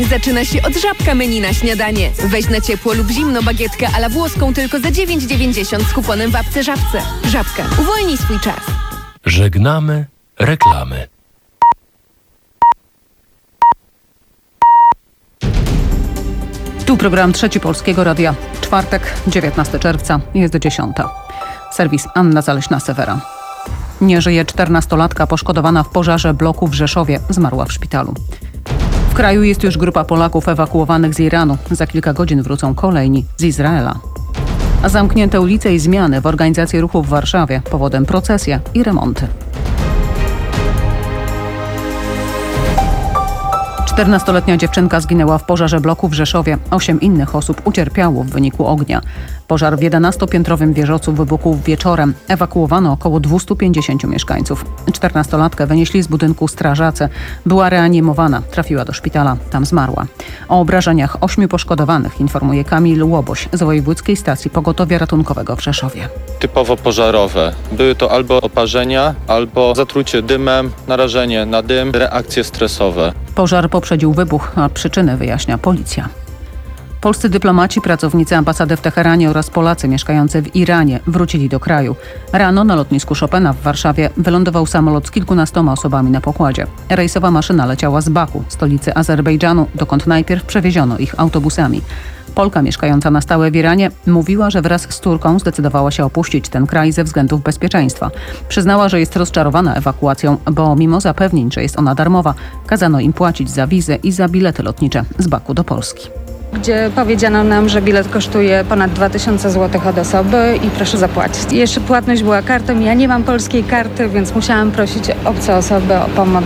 Zaczyna się od Żabka menu na śniadanie. Weź na ciepło lub zimno bagietkę a la włoską tylko za 9,90 z kuponem w apce Żabce. Żabka. Uwolnij swój czas. Żegnamy reklamy. Tu program Trzeci Polskiego Radia. Czwartek, 19 czerwca, jest 10. Serwis Anna Zaleśna-Sewera. Nie żyje 14-latka poszkodowana w pożarze bloku w Rzeszowie. Zmarła w szpitalu. W kraju jest już grupa Polaków ewakuowanych z Iranu. Za kilka godzin wrócą kolejni z Izraela. A zamknięte ulice i zmiany w organizacji ruchu w Warszawie. Powodem procesje i remonty. 14-letnia dziewczynka zginęła w pożarze bloku w Rzeszowie. 8 innych osób ucierpiało w wyniku ognia. Pożar w 11-piętrowym wieżowcu wybuchł wieczorem. Ewakuowano około 250 mieszkańców. 14-latkę wynieśli z budynku strażacy. Była reanimowana. Trafiła do szpitala. Tam zmarła. O obrażeniach 8 poszkodowanych informuje Kamil Łoboś z Wojewódzkiej Stacji Pogotowia Ratunkowego w Rzeszowie. Typowo pożarowe. Były to albo oparzenia, albo zatrucie dymem, narażenie na dym, reakcje stresowe. Pożar poprzedził wybuch, a przyczyny wyjaśnia policja. Polscy dyplomaci, pracownicy ambasady w Teheranie oraz Polacy mieszkający w Iranie wrócili do kraju. Rano na lotnisku Chopina w Warszawie wylądował samolot z kilkunastoma osobami na pokładzie. Rejsowa maszyna leciała z Baku, stolicy Azerbejdżanu, dokąd najpierw przewieziono ich autobusami. Polka mieszkająca na stałe w Iranie mówiła, że wraz z córką zdecydowała się opuścić ten kraj ze względów bezpieczeństwa. Przyznała, że jest rozczarowana ewakuacją, bo mimo zapewnień, że jest ona darmowa, kazano im płacić za wizę i za bilety lotnicze z Baku do Polski. Gdzie powiedziano nam, że bilet kosztuje ponad 2000 zł od osoby i proszę zapłacić. Jeszcze płatność była kartą. Ja nie mam polskiej karty, więc musiałam prosić obce osoby o pomoc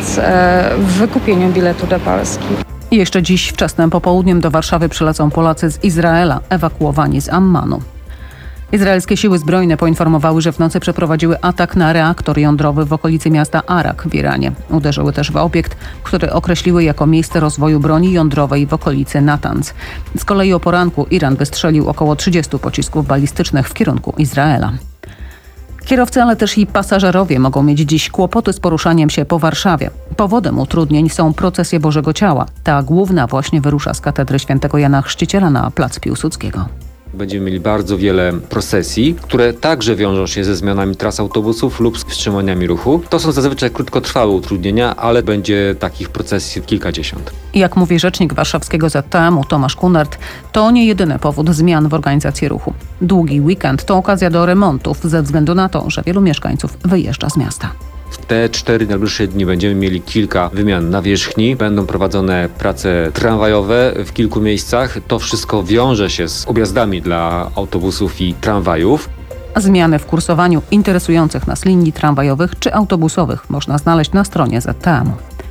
w wykupieniu biletu do Polski. I jeszcze dziś wczesnym popołudniem do Warszawy przylecą Polacy z Izraela, ewakuowani z Ammanu. Izraelskie siły zbrojne poinformowały, że w nocy przeprowadziły atak na reaktor jądrowy w okolicy miasta Arak w Iranie. Uderzyły też w obiekt, który określiły jako miejsce rozwoju broni jądrowej w okolicy Natanz. Z kolei o poranku Iran wystrzelił około 30 pocisków balistycznych w kierunku Izraela. Kierowcy, ale też i pasażerowie mogą mieć dziś kłopoty z poruszaniem się po Warszawie. Powodem utrudnień są procesje Bożego Ciała. Ta główna właśnie wyrusza z katedry świętego Jana Chrzciciela na plac Piłsudskiego. Będziemy mieli bardzo wiele procesji, które także wiążą się ze zmianami tras autobusów lub z wstrzymaniami ruchu. To są zazwyczaj krótkotrwałe utrudnienia, ale będzie takich procesji kilkadziesiąt. Jak mówi rzecznik warszawskiego ZTM-u Tomasz Kunert, to nie jedyny powód zmian w organizacji ruchu. Długi weekend to okazja do remontów ze względu na to, że wielu mieszkańców wyjeżdża z miasta. W te 4 najbliższe dni będziemy mieli kilka wymian nawierzchni. Będą prowadzone prace tramwajowe w kilku miejscach. To wszystko wiąże się z objazdami dla autobusów i tramwajów. Zmiany w kursowaniu interesujących nas linii tramwajowych czy autobusowych można znaleźć na stronie ZTM.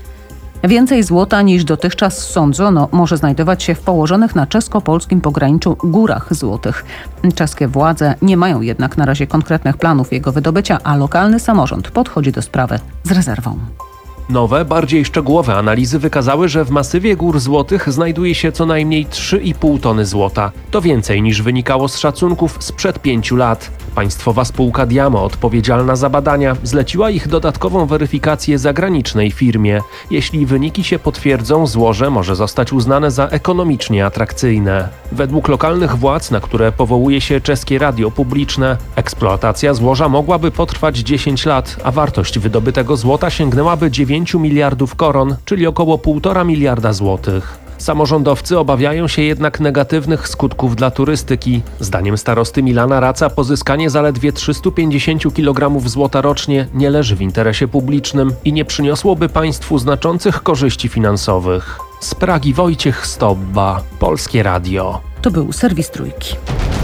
Więcej złota niż dotychczas sądzono może znajdować się w położonych na czesko-polskim pograniczu górach złotych. Czeskie władze nie mają jednak na razie konkretnych planów jego wydobycia, a lokalny samorząd podchodzi do sprawy z rezerwą. Nowe, bardziej szczegółowe analizy wykazały, że w masywie gór złotych znajduje się co najmniej 3,5 tony złota. To więcej niż wynikało z szacunków sprzed 5 lat. Państwowa spółka Diamo, odpowiedzialna za badania, zleciła ich dodatkową weryfikację zagranicznej firmie. Jeśli wyniki się potwierdzą, złoże może zostać uznane za ekonomicznie atrakcyjne. Według lokalnych władz, na które powołuje się czeskie radio publiczne, eksploatacja złoża mogłaby potrwać 10 lat, a wartość wydobytego złota sięgnęłaby 9 miliardów koron, czyli około 1,5 miliarda złotych. Samorządowcy obawiają się jednak negatywnych skutków dla turystyki. Zdaniem starosty Milana Raca pozyskanie zaledwie 350 kg złota rocznie nie leży w interesie publicznym i nie przyniosłoby państwu znaczących korzyści finansowych. Z Pragi Wojciech Stobba, Polskie Radio. To był serwis Trójki.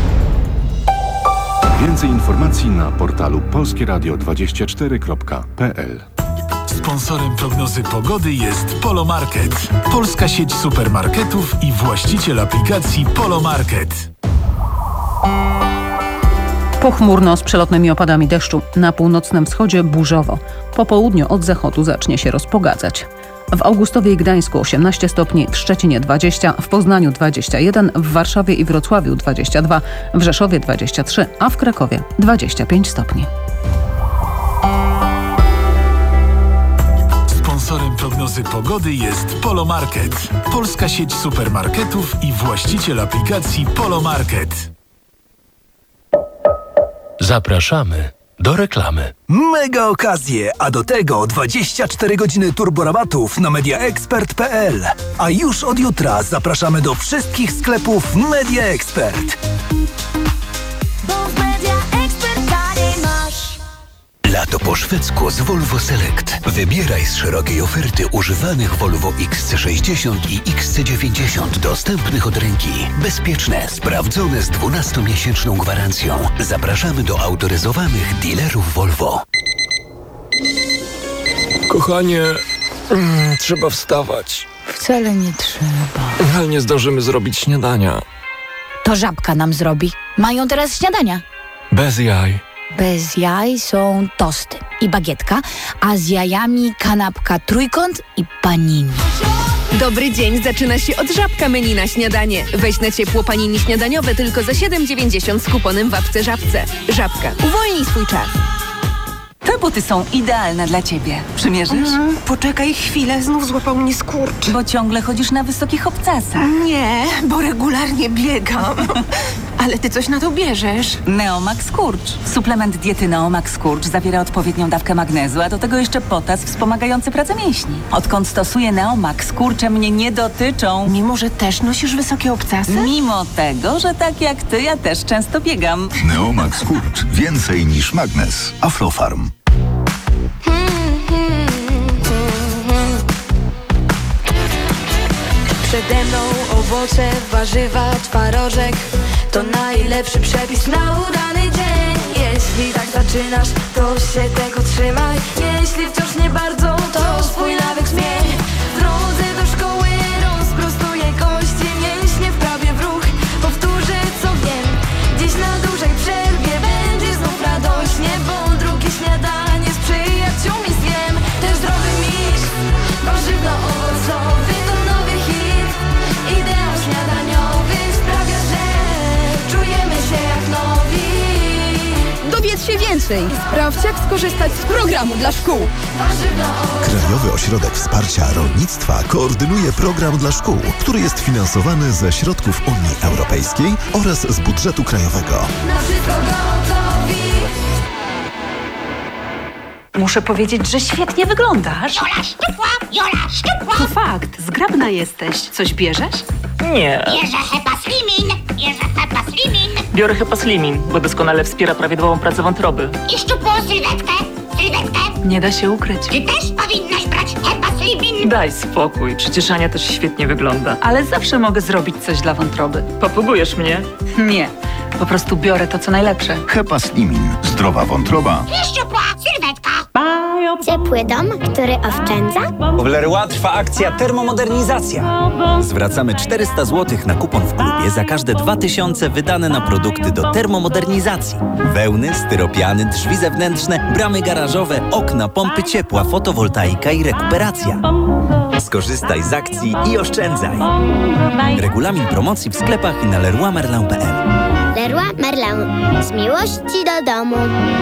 Więcej informacji na portalu polskieradio24.pl. Sponsorem prognozy pogody jest Polo Market. Polska sieć supermarketów i właściciel aplikacji Polo Market. Pochmurno z przelotnymi opadami deszczu. Na północnym wschodzie burzowo. Po południu od zachodu zacznie się rozpogadzać. W Augustowie i Gdańsku 18 stopni, w Szczecinie 20, w Poznaniu 21, w Warszawie i Wrocławiu 22, w Rzeszowie 23, a w Krakowie 25 stopni. Sponsorem prognozy prognozy pogody jest Polomarket. Polska sieć supermarketów i właściciel aplikacji Polomarket. Zapraszamy do reklamy. Mega okazje, a do tego 24 godziny turborabatów na mediaexpert.pl. A już od jutra zapraszamy do wszystkich sklepów Media Expert. Bo w Media Expert taniej masz. Lato po szwedzku z Volvo Select. Wybieraj z szerokiej oferty używanych Volvo XC60 i XC90 dostępnych od ręki. Bezpieczne, sprawdzone z 12-miesięczną gwarancją. Zapraszamy do autoryzowanych dealerów Volvo. Kochanie, trzeba wstawać. Wcale nie trzeba. Ale nie zdążymy zrobić śniadania. To Żabka nam zrobi. Mają teraz śniadania. Bez jaj. Bez jaj są tosty i bagietka, a z jajami kanapka trójkąt i panini. Dobry dzień zaczyna się od Żabka menu na śniadanie. Weź na ciepło panini śniadaniowe tylko za 7,90 z kuponem w apce Żabce. Żabka. Uwolnij swój czas. Te buty są idealne dla ciebie. Przymierzysz? Poczekaj chwilę, znów złapał mnie skurcz. Bo ciągle chodzisz na wysokich obcasach. Nie, bo regularnie biegam. Ale ty coś na to bierzesz. Neomax Skurcz. Suplement diety Neomax Skurcz zawiera odpowiednią dawkę magnezu, a do tego jeszcze potas wspomagający pracę mięśni. Odkąd stosuję Neomax, skurcze mnie nie dotyczą. Mimo, że też nosisz wysokie obcasy? Mimo tego, że tak jak ty, ja też często biegam. Neomax Skurcz. Więcej niż magnes. Aflofarm. Przede mną owoce, warzywa, twarożek. To najlepszy przepis na udany dzień. Jeśli tak zaczynasz, to się tego trzymaj. Jeśli wciąż nie bardzo, to swój nawyk zmień. W drodze do szkoły rozprostuję kości, mięśnie wprawię w ruch, powtórzę co wiem. Dziś na dużej przerwie będzie znów radośnie, bo drugie śniadanie z przyjaciółmi zjem. Ten zdrowy miks, warzywno-owocowy to nowy hit. Ideał śniadaniowy sprawia, że czujemy się jak nowi. Dowiedz się więcej. Sprawdź, jak skorzystać z programu dla szkół. Krajowy Ośrodek Wsparcia Rolnictwa koordynuje program dla szkół, który jest finansowany ze środków Unii Europejskiej oraz z budżetu krajowego. Na wszystko gotowi. Muszę powiedzieć, że świetnie wyglądasz. Jola szczupła, Jola szczupła. To fakt, zgrabna jesteś. Coś bierzesz? Nie. Bierze Hepa Slimin. Biorę Hepa Slimin, bo doskonale wspiera prawidłową pracę wątroby. I szczupłą sylwetkę. Nie da się ukryć. Ty też powinnaś brać Hepa Slimin. Daj spokój, przecież Ania też świetnie wygląda. Ale zawsze mogę zrobić coś dla wątroby. Papugujesz mnie? Nie, po prostu biorę to, co najlepsze. Hepa Slimin. Zdrowa wątroba. I szczupła sylwetka. Ciepły dom, który oszczędza. W Leroy trwa akcja termomodernizacja. Zwracamy 400 zł na kupon w klubie za każde 2000 wydane na produkty do termomodernizacji. Wełny, styropiany, drzwi zewnętrzne, bramy garażowe, okna, pompy ciepła, fotowoltaika i rekuperacja. Skorzystaj z akcji i oszczędzaj. Regulamin promocji w sklepach i na leroymerlin.pl. Leroy Merlin. Z miłości do domu.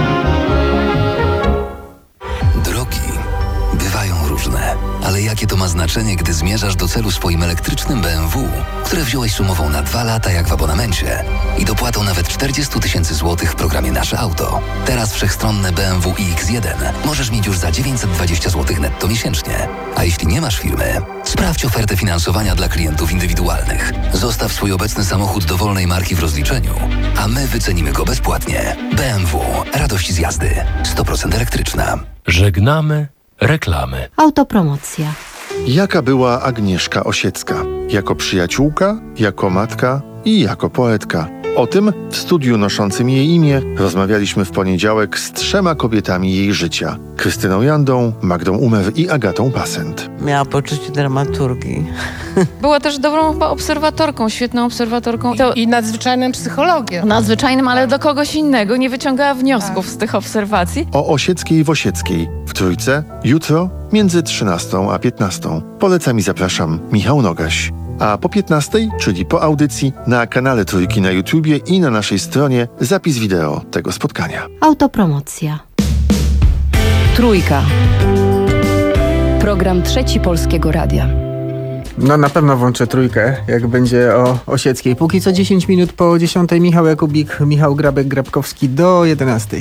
Drogi bywają różne, ale jakie to ma znaczenie, gdy zmierzasz do celu swoim elektrycznym BMW, które wziąłeś sumową na 2 lata jak w abonamencie i dopłatą nawet 40 000 złotych w programie Nasze Auto. Teraz wszechstronne BMW iX1 możesz mieć już za 920 zł netto miesięcznie. A jeśli nie masz firmy, sprawdź ofertę finansowania dla klientów indywidualnych. Zostaw swój obecny samochód dowolnej marki w rozliczeniu, a my wycenimy go bezpłatnie. BMW. Radość z jazdy. 100% elektryczna. Żegnamy reklamy. Autopromocja. Jaka była Agnieszka Osiecka? Jako przyjaciółka, jako matka i jako poetka. O tym w studiu noszącym jej imię rozmawialiśmy w poniedziałek z 3 kobietami jej życia. Krystyną Jandą, Magdą Umer i Agatą Pasent. Miała poczucie dramaturgii. Była też dobrą chyba obserwatorką, świetną obserwatorką. I nadzwyczajnym psychologiem. Nadzwyczajnym, ale do kogoś innego. Nie wyciągała wniosków z tych obserwacji. O Osieckiej w Osieckiej w Trójce jutro między 13 a 15. Polecam i zapraszam Michał Nogaś. A po 15, czyli po audycji, na kanale Trójki na YouTubie i na naszej stronie zapis wideo tego spotkania. Autopromocja. Trójka. Program Trzeci Polskiego Radia. No na pewno włączę Trójkę, jak będzie o Osieckiej. Póki co 10 minut po 10. Michał Jakubik, Michał Grabek-Grabkowski do 11.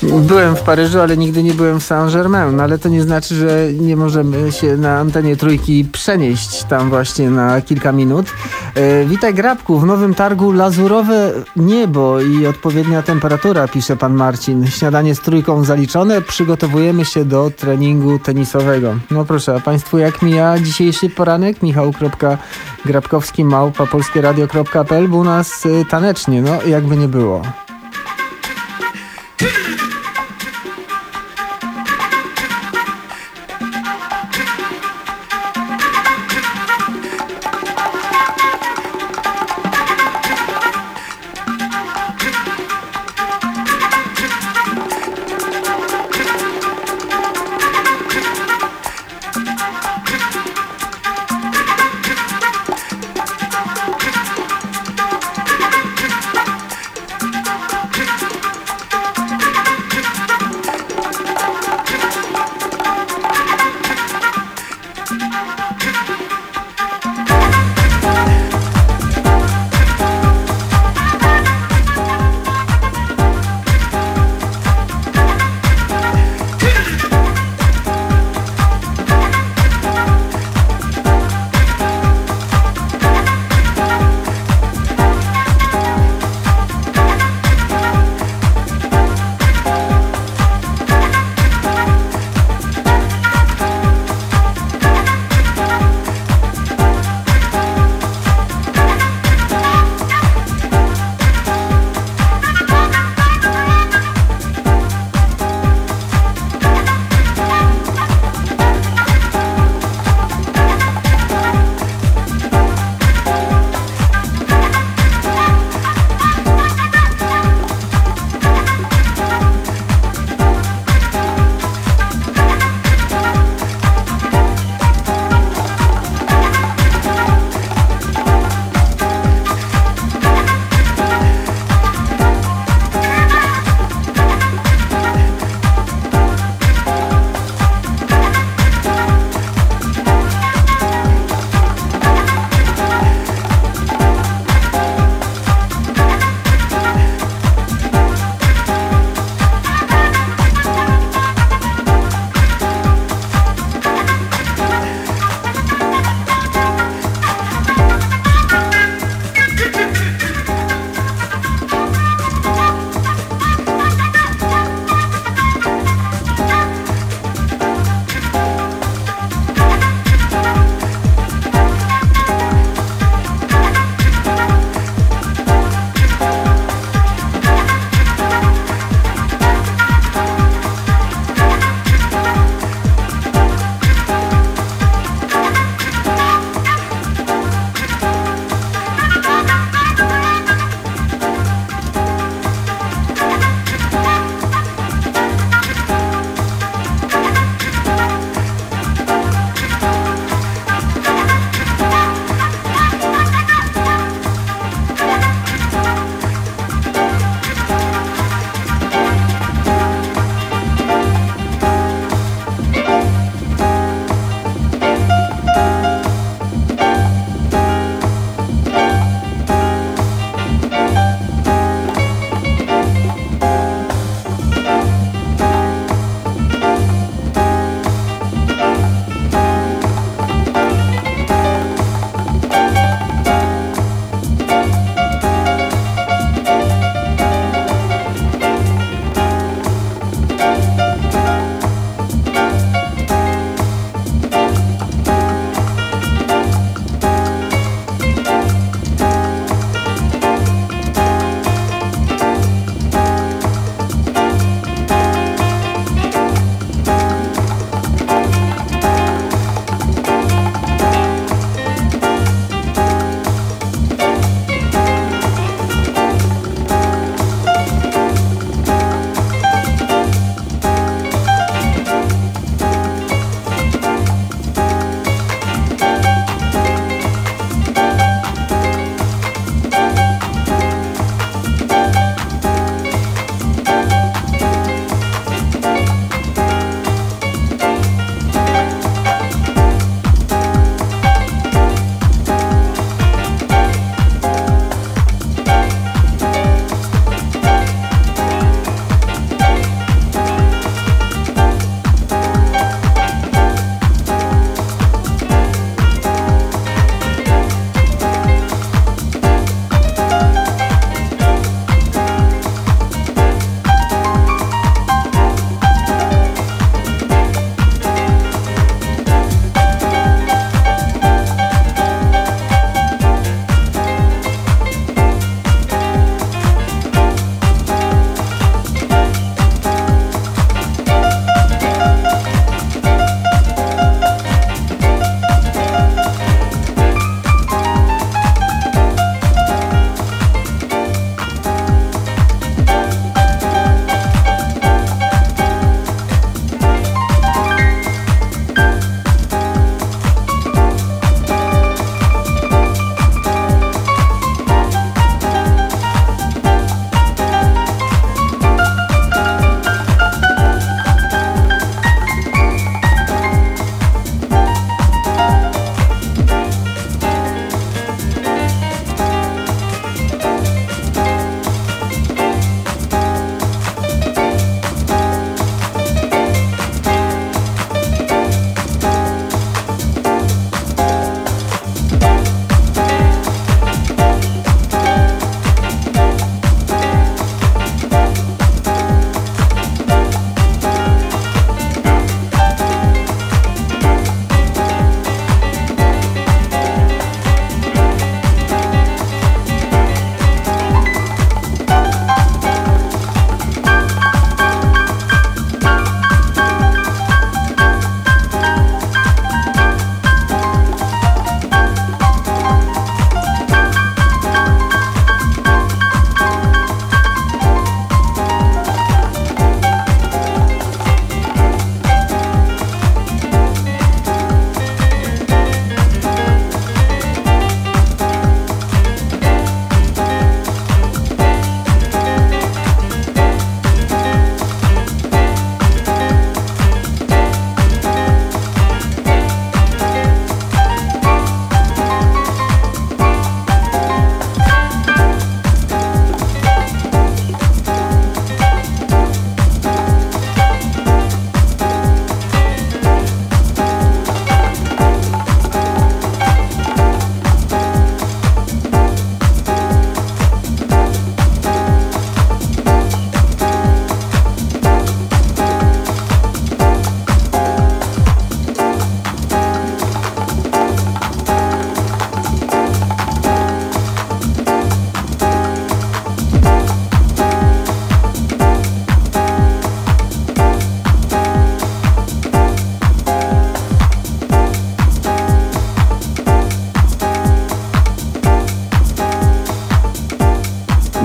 Byłem w Paryżu, ale nigdy nie byłem w Saint-Germain, no ale to nie znaczy, że nie możemy się na antenie Trójki przenieść tam właśnie na kilka minut. Witaj Grabku, w Nowym Targu lazurowe niebo i odpowiednia temperatura, pisze pan Marcin. Śniadanie z Trójką zaliczone, przygotowujemy się do treningu tenisowego. No proszę, a państwu jak mija dzisiejszy poranek? Michał.grabkowski@polskieradio.pl, bo u nas tanecznie, no jakby nie było.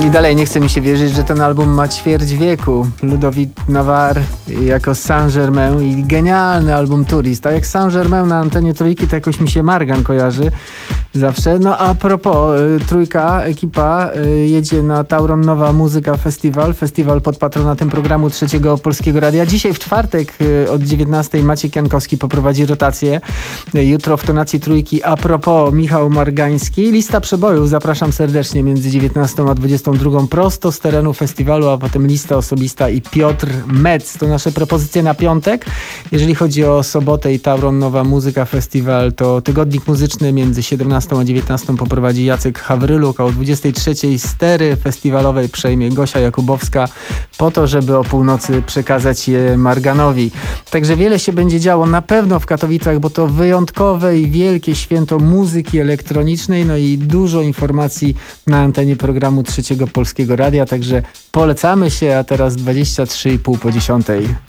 I dalej nie chce mi się wierzyć, że ten album ma ćwierć wieku. Ludovic Navarre jako Saint-Germain i genialny album Tourist. A jak Saint-Germain na antenie Trójki, to jakoś mi się Margan kojarzy zawsze. No a propos, Trójka, ekipa jedzie na Tauron Nowa Muzyka Festiwal pod patronatem programu Trzeciego Polskiego Radia. Dzisiaj w czwartek od 19 Maciek Jankowski poprowadzi rotację. Jutro w tonacji Trójki a propos Michał Margański. Lista przebojów, zapraszam serdecznie między 19 a 22 prosto z terenu festiwalu, a potem lista osobista i Piotr Metz. To nasze propozycje na piątek. Jeżeli chodzi o sobotę i Tauron Nowa Muzyka Festiwal, to tygodnik muzyczny między 17 a 19 poprowadzi Jacek Hawryluk, a o 23 stery festiwalowej przejmie Gosia Jakubowska po to, żeby o północy przekazać je Marganowi. Także wiele się będzie działo na pewno w Katowicach, bo to wyjątkowe i wielkie święto muzyki elektronicznej, no i dużo informacji na antenie programu Trzeciego Polskiego Radia, także polecamy się, a teraz 23,5 po 10.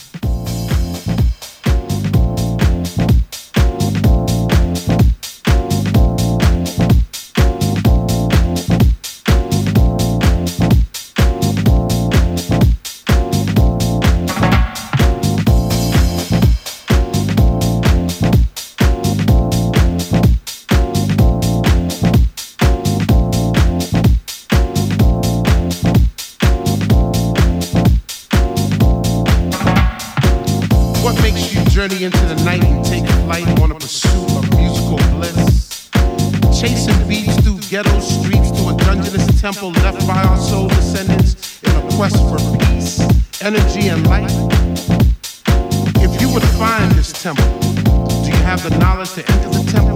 Journey into the night and take flight on a pursuit of musical bliss. Chasing beats through ghetto streets to a dungeonous temple left by our soul descendants in a quest for peace, energy, and light. If you would find this temple, do you have the knowledge to enter the temple?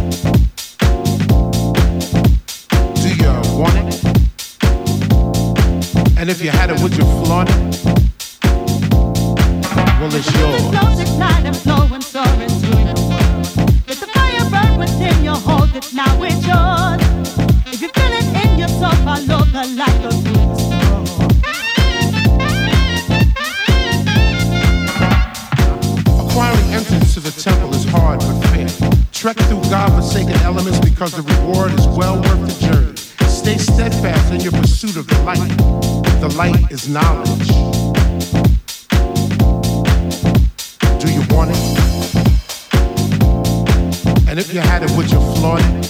Do you want it? And if you had it, would you flaunt it? Well, it's yours. Ignite and flow and soar into your world. Let the fire burn within you, hold it, now it's yours. If you feel it in your soul, follow the light, go through the storm. Acquiring entrance to the temple is hard but fair. Trek through God-forsaken elements because the reward is well worth the journey. Stay steadfast in your pursuit of the light. The light is knowledge. Do you want it? And if you had it, would you flaunt it?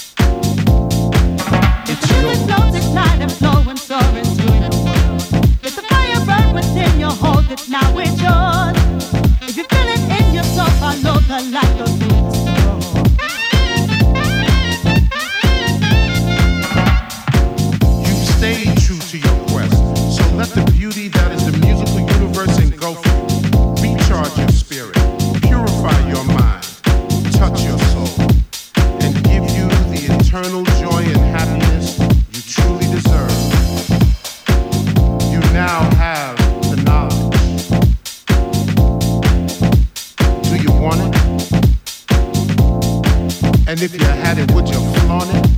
It's yours. Ignite and flow and soar into your world. Let the fire burn within you, hold it, now it's yours. If you feel it in your soul, follow the light, go through the storm. You've stayed true to your quest, so let the beauty that is the musical universe engulf you. Recharge your spirit, purify your mind, touch your soul, and give you the eternal joy and happiness you truly deserve. You now have the knowledge. Do you want it? And if you had it, would you flaunt it?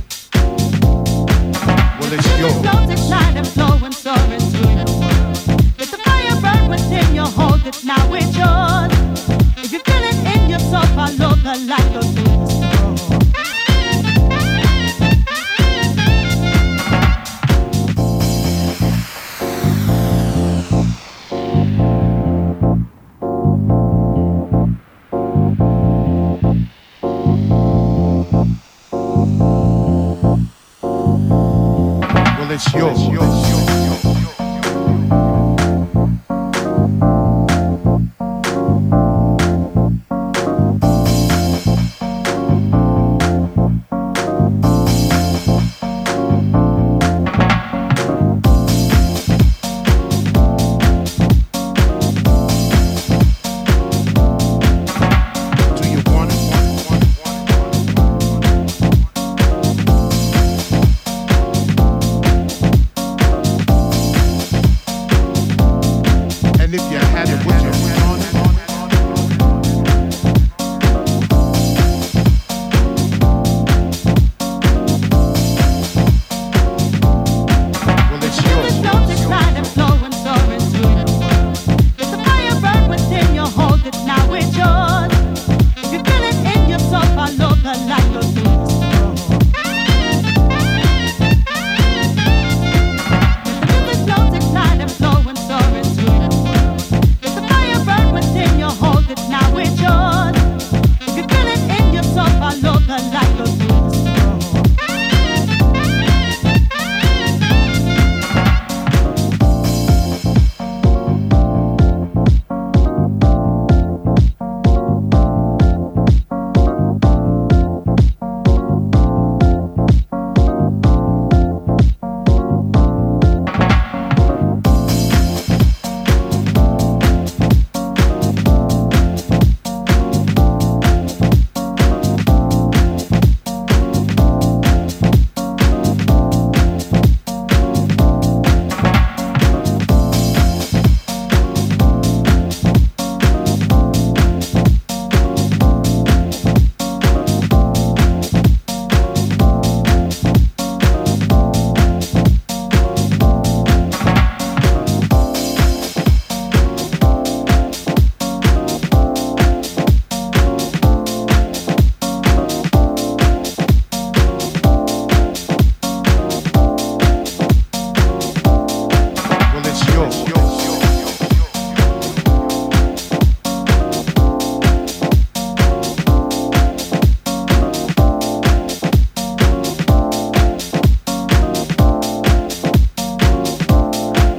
Well, it's yours. Ignite and flow and soar into your world. Let the fire burn within you, hold it, now it's yours. If you feel it in your soul, follow the light, go through the storm. Well, it's yours.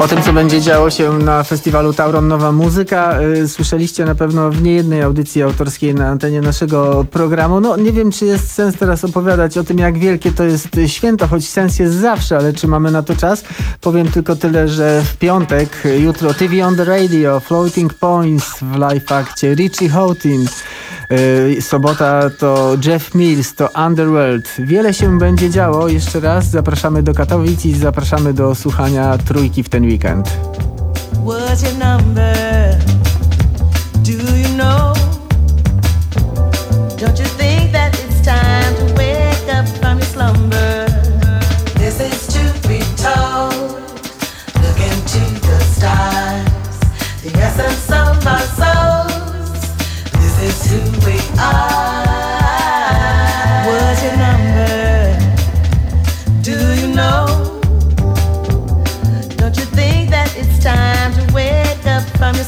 O tym, co będzie działo się na festiwalu Tauron Nowa Muzyka, słyszeliście na pewno w niejednej audycji autorskiej na antenie naszego programu. No nie wiem, czy jest sens teraz opowiadać o tym, jak wielkie to jest święto, choć sens jest zawsze, ale czy mamy na to czas? Powiem tylko tyle, że w piątek, jutro TV on the Radio, Floating Points w live akcie, Richie Houghton. Sobota to Jeff Mills, to Underworld. Wiele się będzie działo. Jeszcze raz zapraszamy do Katowic i zapraszamy do słuchania Trójki w ten weekend. What's your number? Do you know? Don't you think that it's time to wake up from your slumber? This is to be told. Look into the stars, the essence of our souls. This is who we are. What's your number? Do you know? Don't you think that it's time to wake up from your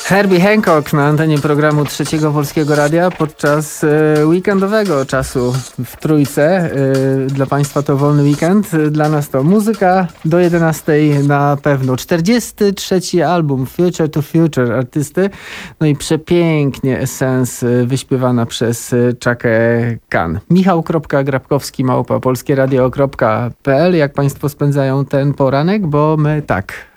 Herbie Hancock na antenie programu Trzeciego Polskiego Radia podczas weekendowego czasu w Trójce. Dla Państwa to wolny weekend, dla nas to muzyka do 11 na pewno. 43. album Future to Future artysty, no i przepięknie Essence wyśpiewana przez Czakę Khan. Michał.grabkowski@polskieradio.pl. Jak Państwo spędzają ten poranek? Bo my tak.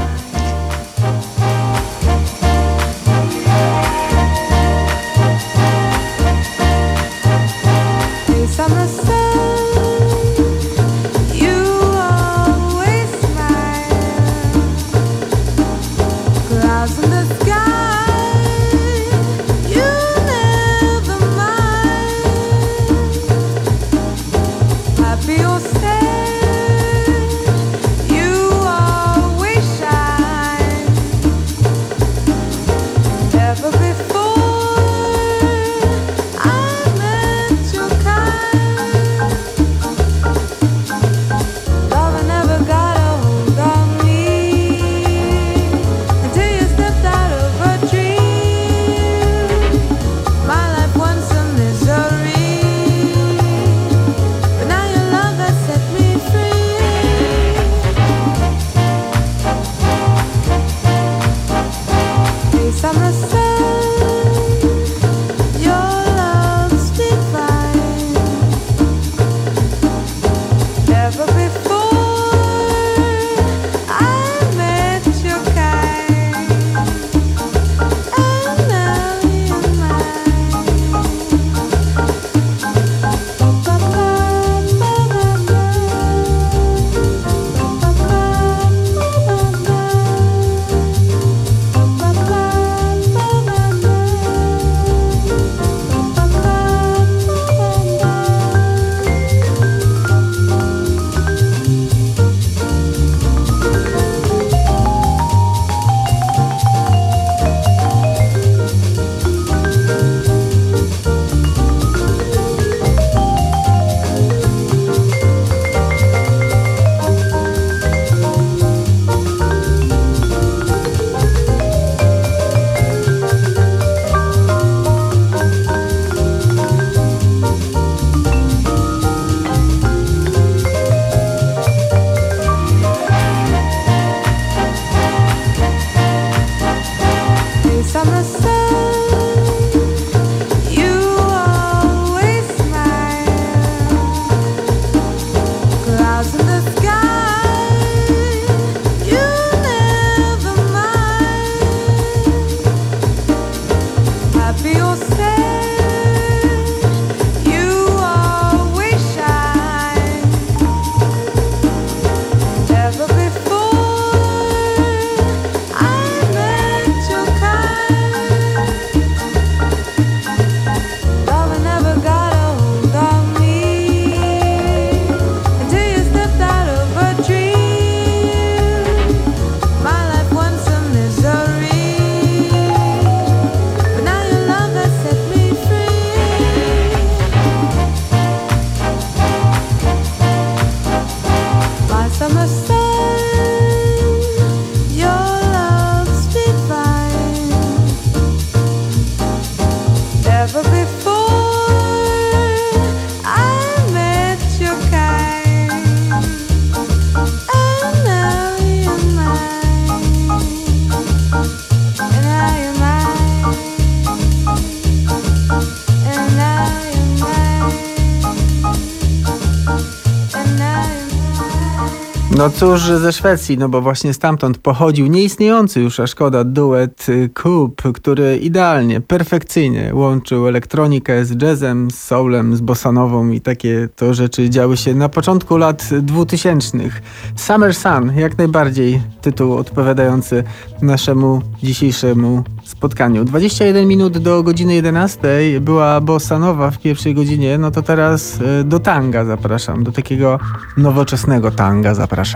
No cóż, ze Szwecji, no bo właśnie stamtąd pochodził nieistniejący już, a szkoda, duet Coop, który idealnie, perfekcyjnie łączył elektronikę z jazzem, z soulem, z bossanową i takie to rzeczy działy się na początku lat 2000. Summer Sun, jak najbardziej tytuł odpowiadający naszemu dzisiejszemu spotkaniu. 21 minut do godziny 11 była bossanowa w pierwszej godzinie, no to teraz do tanga zapraszam, do takiego nowoczesnego tanga zapraszam.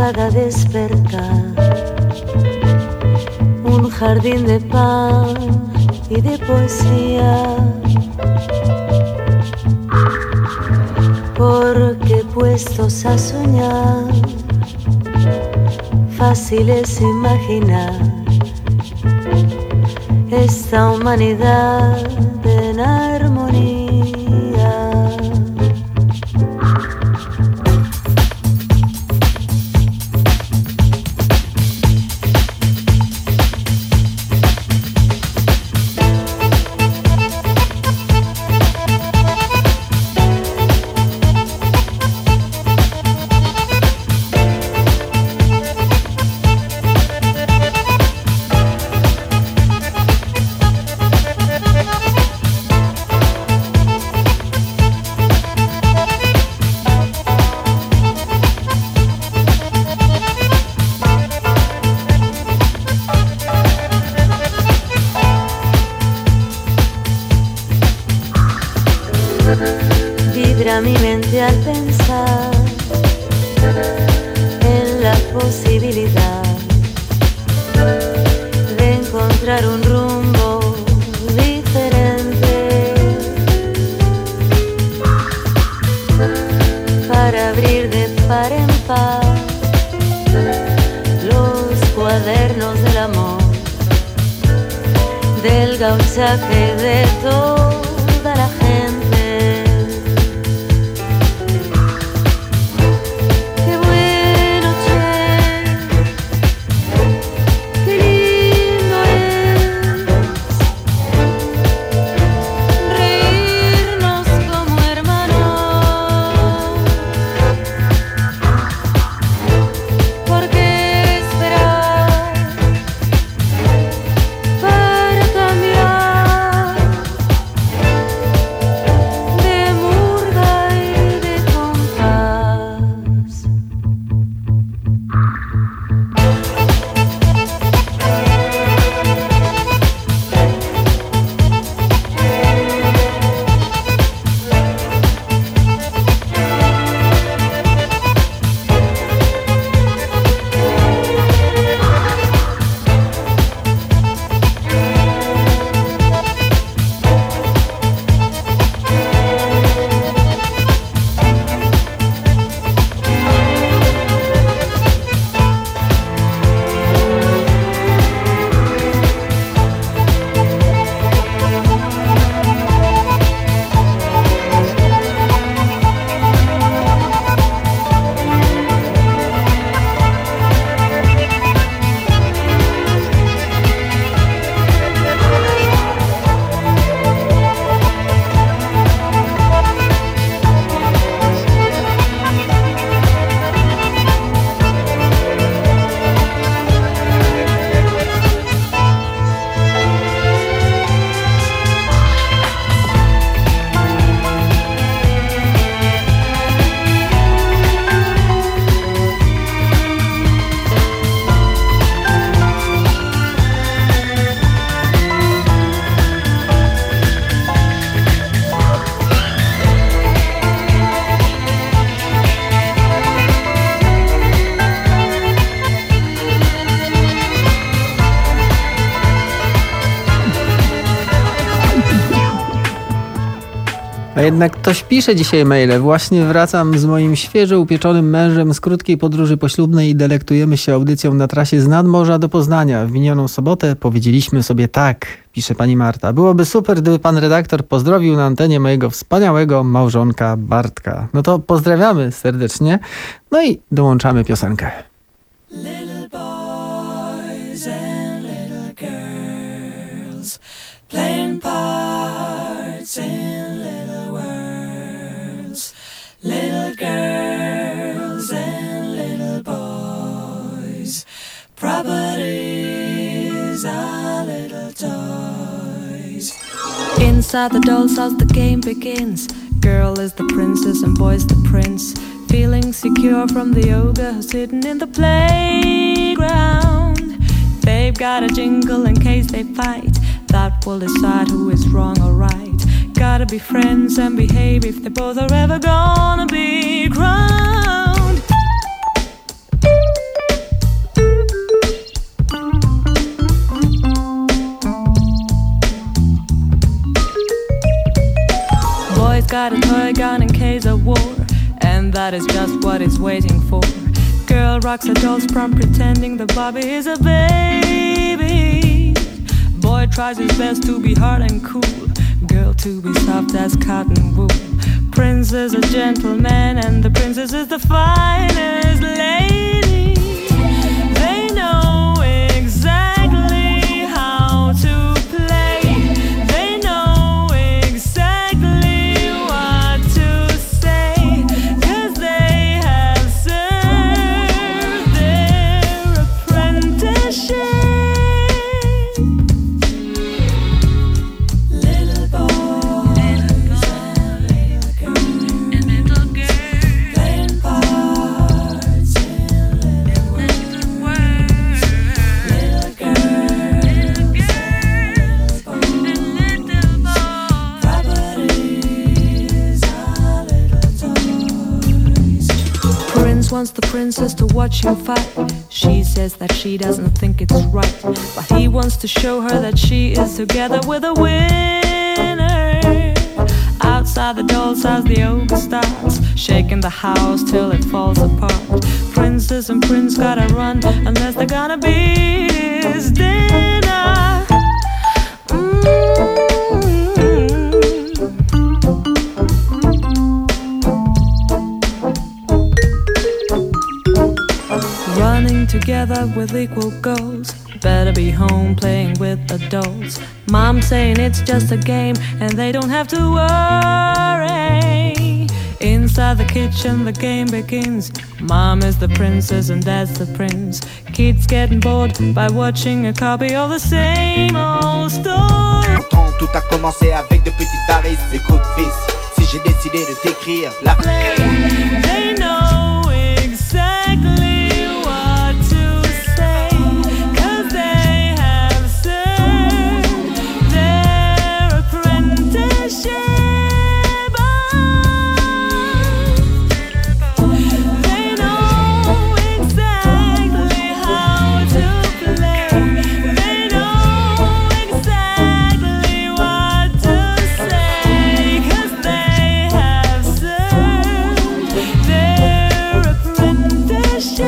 cada despertar, un jardín de paz y de poesía, porque puestos a soñar, fácil es imaginar esta humanidad en armonía. Vibra mi mente al pensar en la posibilidad de encontrar un rumbo diferente para abrir de par en par los cuadernos del amor, del gauchaje de toda la gente. A jednak ktoś pisze dzisiaj maile. Właśnie wracam z moim świeżo upieczonym mężem z krótkiej podróży poślubnej i delektujemy się audycją na trasie z Nadmorza do Poznania. W minioną sobotę powiedzieliśmy sobie tak, pisze pani Marta. Byłoby super, gdyby pan redaktor pozdrowił na antenie mojego wspaniałego małżonka Bartka. No to pozdrawiamy serdecznie. No i dołączamy piosenkę. Little boys and little girls playing parts in little worlds. Little girls and little boys, properties are little toys. Inside the doll's house the game begins. Girl is the princess and boy's the prince. Feeling secure from the ogre who's hidden in the playground. They've got a jingle in case they fight. That will decide who is wrong or right. Gotta be friends and behave if they both are ever gonna be crowned. that is just what he's waiting for. Girl rocks her doll's prom pretending the Bobby is a baby. Boy tries his best to be hard and cool, girl to be soft as cotton wool. Prince is a gentleman and the princess is the finest lady. They know exactly how to play. They know exactly what to say, 'cause they have served their apprenticeship. Little boys and little girls playing parts in little words. Little girls and little boys, properties are little toys. Prince wants the princess to watch him fight. She says that she doesn't think it's right, but he wants to show her that she is together with a winner. Outside the doll's house, the ogre starts shaking the house till it falls apart. Princess and prince gotta run unless they're gonna be his dinner. Running together with equal goals, better be home playing with adults. Mom saying it's just a game and they don't have to worry. Inside the kitchen the game begins. Mom is the princess and dad's the prince. Kids getting bored by watching a copy of the same old story. Quand tout a commencé avec de petites varices. Écoute fils, si j'ai décidé de t'écrire la They know exactly what to say, 'cause they have served their apprenticeship. They know exactly how to play. They know exactly what to say, 'cause they have served their apprenticeship.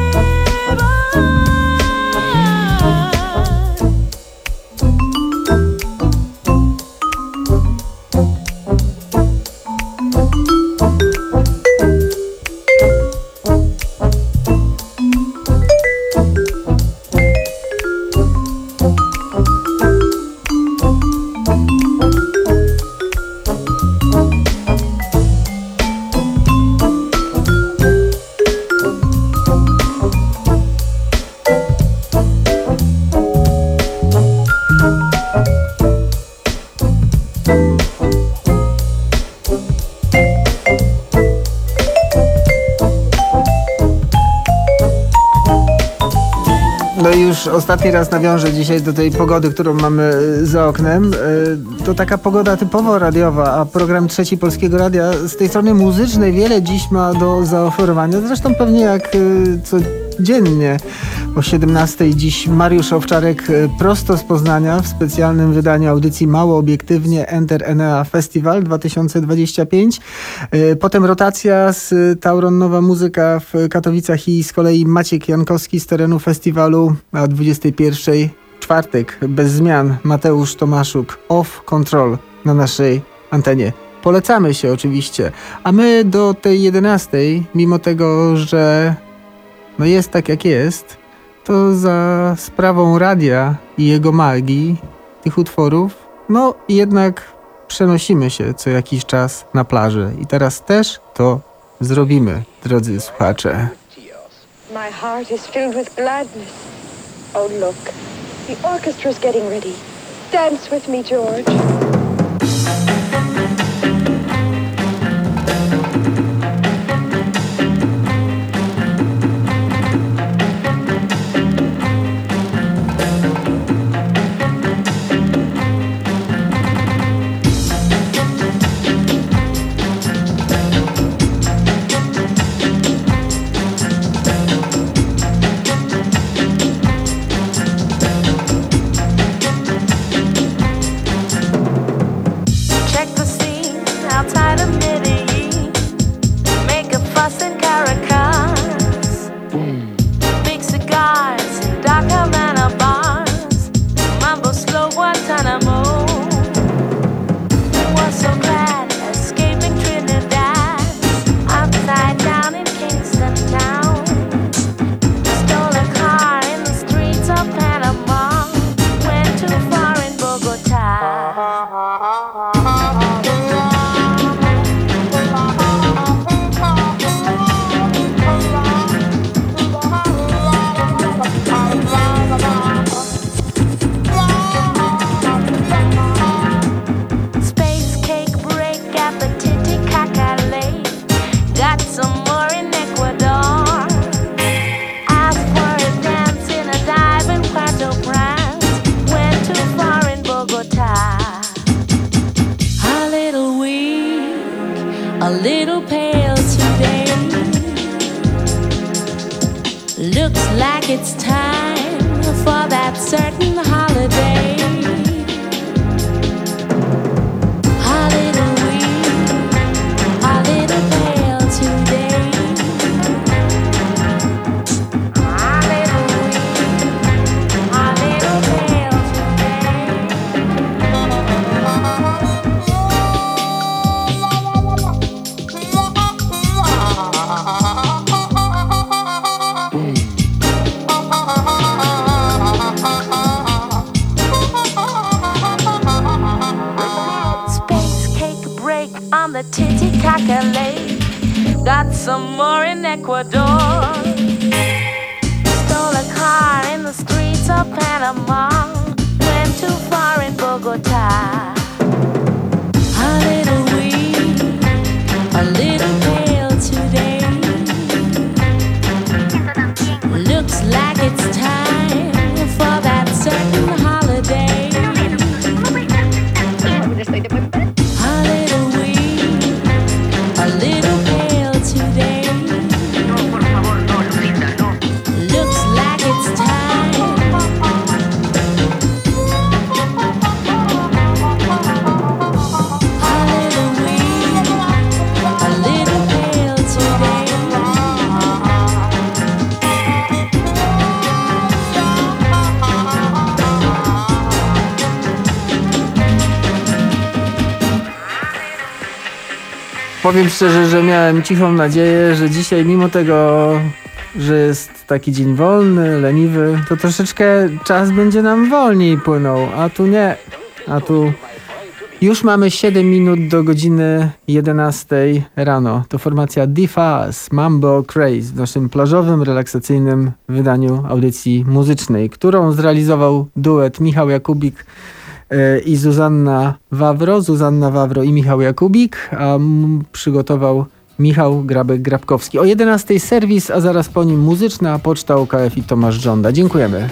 No i już ostatni raz nawiążę dzisiaj do tej pogody, którą mamy za oknem. To taka pogoda typowo radiowa, a program Trzeci Polskiego Radia z tej strony muzycznej wiele dziś ma do zaoferowania. Zresztą pewnie jak codziennie o 17:00 dziś Mariusz Owczarek prosto z Poznania w specjalnym wydaniu audycji Mało Obiektywnie Enter Enea Festival 2025. Potem rotacja z Tauron Nowa Muzyka w Katowicach i z kolei Maciek Jankowski z terenu festiwalu, a o 21:00 czwartek bez zmian Mateusz Tomaszuk Off Control na naszej antenie. Polecamy się oczywiście, a my do tej 11:00, mimo tego, że no jest tak jak jest, to za sprawą radia i jego magii, tych utworów, no jednak przenosimy się co jakiś czas na plażę. I teraz też to zrobimy, drodzy słuchacze. My heart is filled with gladness. Oh look, the orchestra's getting ready. Dance with me, George. like it's time for that certain holiday. A little weak, a little pale today. A little weak, a little pale on the Titicaca Lake. Got some more in Ecuador. Stole a car in the streets of Panama. Went too far in Bogota. A little weak, a little pale today. Looks like it's time for that certain holiday. A little pale today. Looks like it's time. A little weak, a little pale today. Powiem szczerze, że miałem cichą nadzieję, że dzisiaj mimo tego, że jest taki dzień wolny, leniwy, to troszeczkę czas będzie nam wolniej płynął, a tu nie. A tu już mamy 7 minut do godziny 11 rano. To formacja D-Faz, Mambo Craze w naszym plażowym, relaksacyjnym wydaniu audycji muzycznej, którą zrealizował duet Michał Jakubik i Zuzanna Wawro i Michał Jakubik, a przygotował Michał Grabek-Grabkowski. O 11 serwis, a zaraz po nim muzyczna poczta UKF i Tomasz Żąda. Dziękujemy.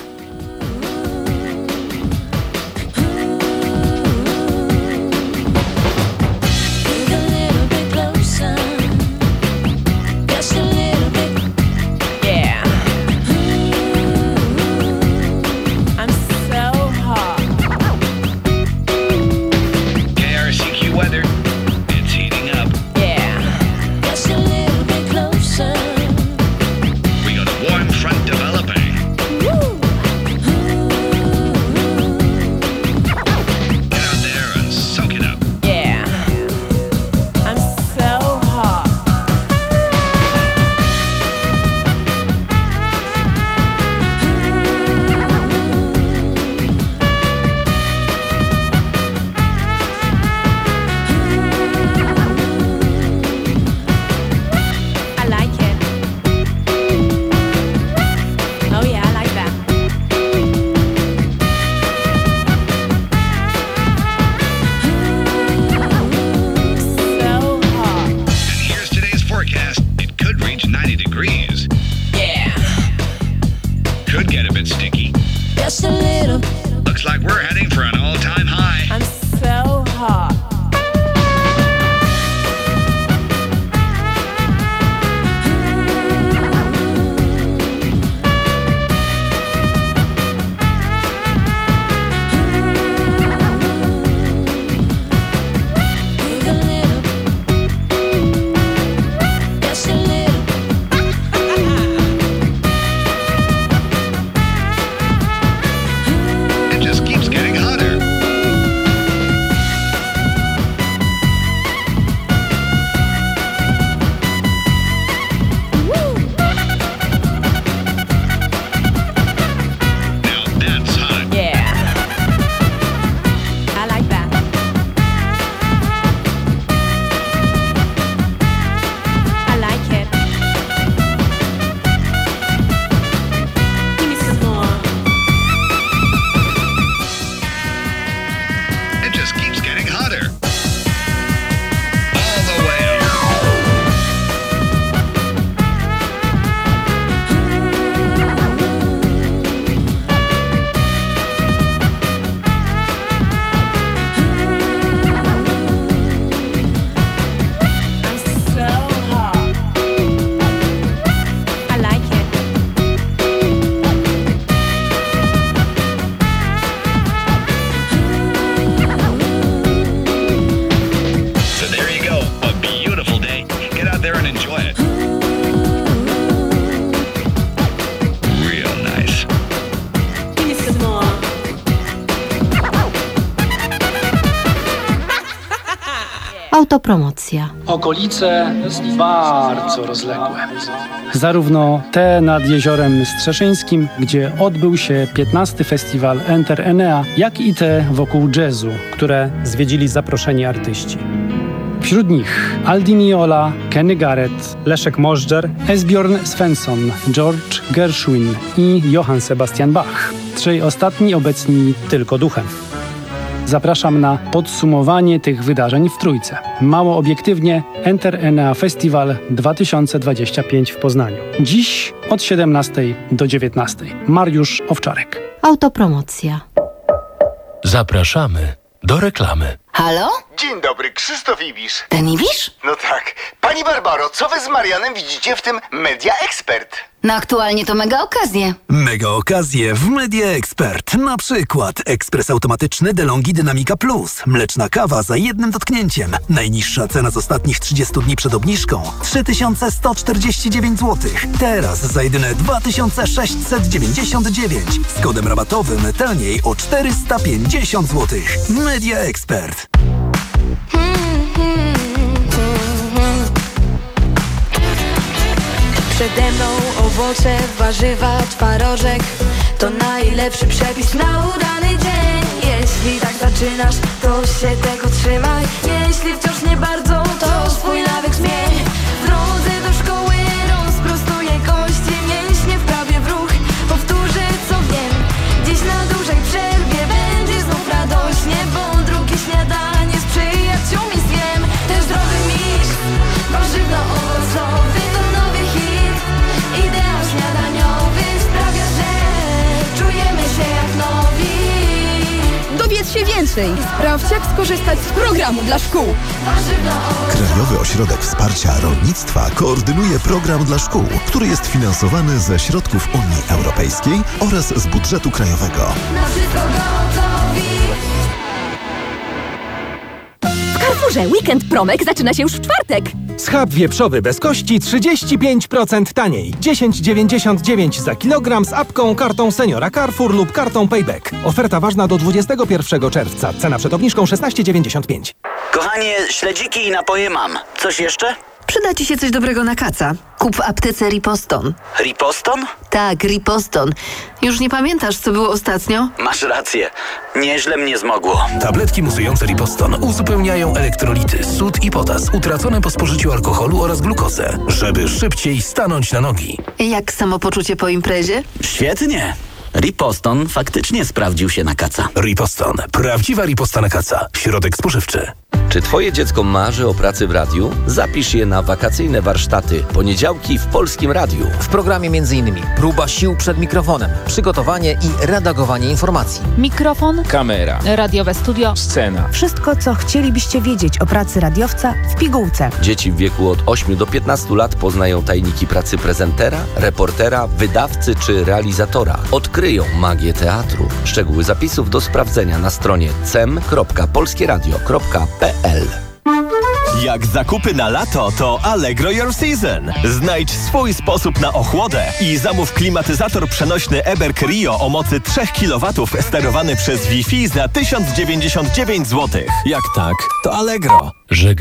It just keeps getting hotter. Autopromocja. Okolice jest bardzo rozległe. Zarówno te nad Jeziorem Strzeszyńskim, gdzie odbył się 15. festiwal Enter Enea, jak i te wokół jazzu, które zwiedzili zaproszeni artyści. Wśród nich Aldin Jola, Kenny Garrett, Leszek Możdżer, Esbjörn Svensson, George Gershwin i Johann Sebastian Bach. Trzej ostatni obecni tylko duchem. Zapraszam na podsumowanie tych wydarzeń w Trójce. Mało obiektywnie Enter Enea Festival 2025 w Poznaniu. Dziś od 17 do 19. Mariusz Owczarek. Autopromocja. Zapraszamy do reklamy. Halo? Dzień dobry, Krzysztof Ibisz. Ten Ibisz? No tak. Pani Barbaro, co wy z Marianem widzicie w tym Media Expert? No aktualnie to mega okazje. Mega okazje w Media Expert. Na przykład ekspres automatyczny DeLonghi Dynamica Plus. Mleczna kawa za jednym dotknięciem. Najniższa cena z ostatnich 30 dni przed obniżką 3149 zł. Teraz za jedyne 2699. Z kodem rabatowym taniej o 450 zł. Media Expert. Przede mną owoce, warzywa, twarożek. To najlepszy przepis na udany dzień. Jeśli tak zaczynasz, to się tego trzymaj. Jeśli wciąż nie bardzo, to swój nawyk zmień. W drodze do szkoły rozprostuję kości, mięśnie wprawię w ruch. Powtórzę co wiem. Dziś na dużej przerwie będzie znów radośnie, bo drugie śniadanie z przyjaciółmi zjem. Ten zdrowy miks warzywno-owocowy to nowy hit. Ideał śniadaniowy sprawia, że czujemy się jak nowi. Dowiedz się więcej. Sprawdź, jak skorzystać z programu dla szkół. Krajowy Ośrodek Wsparcia Rolnictwa koordynuje program dla szkół, który jest finansowany ze środków Unii Europejskiej oraz z budżetu krajowego. Na wszystko gotowi. W Carrefourze Weekend Promek zaczyna się już w czwartek. Schab wieprzowy bez kości 35% taniej. 10,99 za kilogram z apką, kartą Seniora Carrefour lub kartą Payback. Oferta ważna do 21 czerwca. Cena przed obniżką 16,95. Kochanie, śledziki i napoje mam. Coś jeszcze? Przyda Ci się coś dobrego na kaca. Kup w aptece Riposton. Riposton? Tak, Riposton. Już nie pamiętasz, co było ostatnio? Masz rację. Nieźle mnie zmogło. Tabletki musujące Riposton uzupełniają elektrolity, sód i potas utracone po spożyciu alkoholu oraz glukozę, żeby szybciej stanąć na nogi. Jak samopoczucie po imprezie? Świetnie. Riposton faktycznie sprawdził się na kaca. Riposton. Prawdziwa riposta na kaca. Środek spożywczy. Czy twoje dziecko marzy o pracy w radiu? Zapisz je na wakacyjne warsztaty poniedziałki w Polskim Radiu. W programie m.in. próba sił przed mikrofonem, przygotowanie i redagowanie informacji. Mikrofon, kamera, radiowe studio, scena. Wszystko, co chcielibyście wiedzieć o pracy radiowca w pigułce. Dzieci w wieku od 8 do 15 lat poznają tajniki pracy prezentera, reportera, wydawcy czy realizatora. Odkryją magię teatru. Szczegóły zapisów do sprawdzenia na stronie cem.polskieradio.pl. Jak zakupy na lato, to Allegro Your Season. Znajdź swój sposób na ochłodę i zamów klimatyzator przenośny Eberk Rio o mocy 3 kW sterowany przez Wi-Fi za 1099 zł. Jak tak, to Allegro.